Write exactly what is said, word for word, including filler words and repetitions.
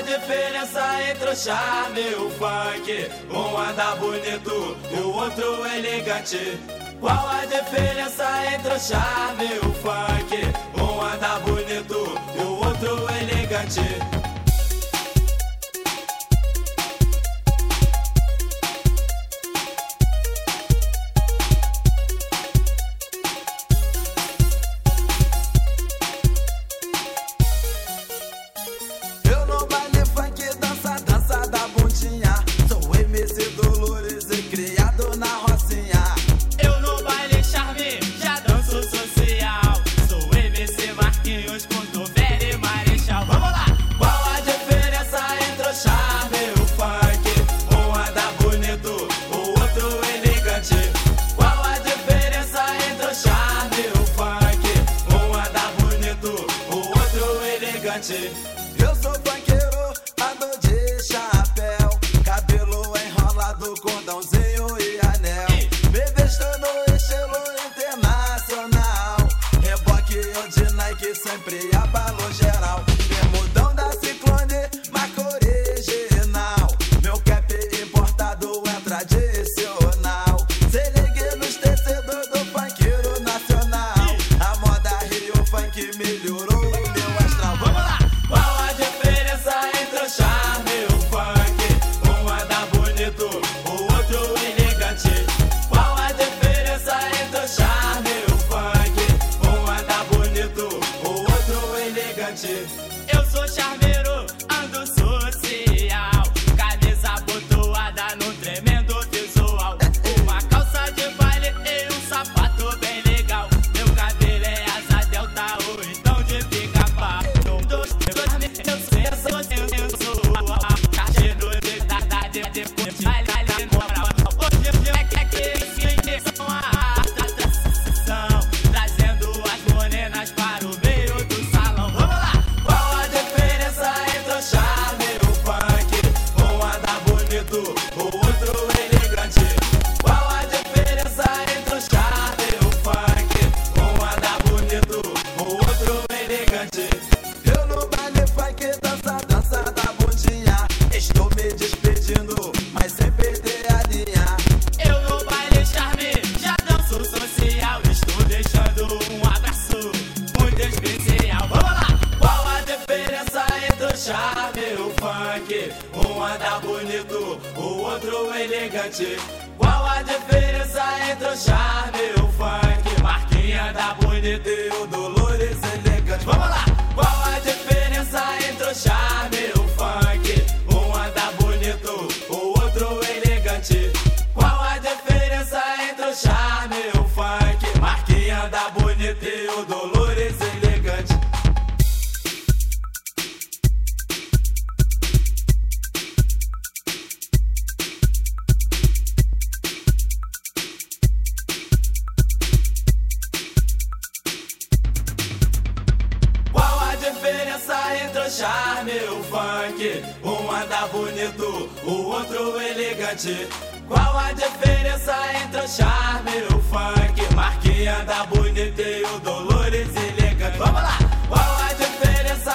diferença entre o charme e o funk? Um anda bonito, o outro elegante. Qual a diferença entre o charme e o funk? Um anda bonito, o outro elegante. Eu sou funkeiro, ando de chapéu, cabelo enrolado, cordãozinho e anel. Me visto no estilo internacional, reboque ou de Nike, sempre abalou geral. Bermudão da Ciclone, marca original. Meu cap importado é tradicional. Se ligue nos tecedores do funkeiro nacional. A moda Rio Funk melhorou. Eu sou charmeiro, ando social, camisa abotoada no tremendo visual, uma calça de baile e um sapato bem legal. Meu cabelo é asa delta ou então de pica-pau. Um, dois, três, eu sou sensual, carteiro de verdade, depois de baile, moral. Hoje é que são a atração, trazendo as morenas para o meio do salão. Vamos lá! O outro elegante. Qual a diferença entre o charme e o funk? Um anda bonito, o outro elegante. Eu no baile funk dança, dança da bundinha. Estou me despedindo, mas sem perder a linha. Eu no baile charme, já danço social. Estou deixando um abraço muito especial. Vamos lá! Qual a diferença entre o charme e o funk? Um anda bonito, o outro elegante. Qual a diferença entre o charme e o funk? Marquinha da bonita e o Dolores elegante. Vamos lá! Qual a diferença entre o charme e o funk? Um anda bonito, o outro elegante. Qual a diferença entre o charme e o funk? Marquinha da bonita e o Dolores elegante. Entre o charme e o funk, um anda bonito, o outro elegante. Qual a diferença entre o charme e o funk? Marquinha da bonita e o Dolores elegante. Vamos lá! Qual a diferença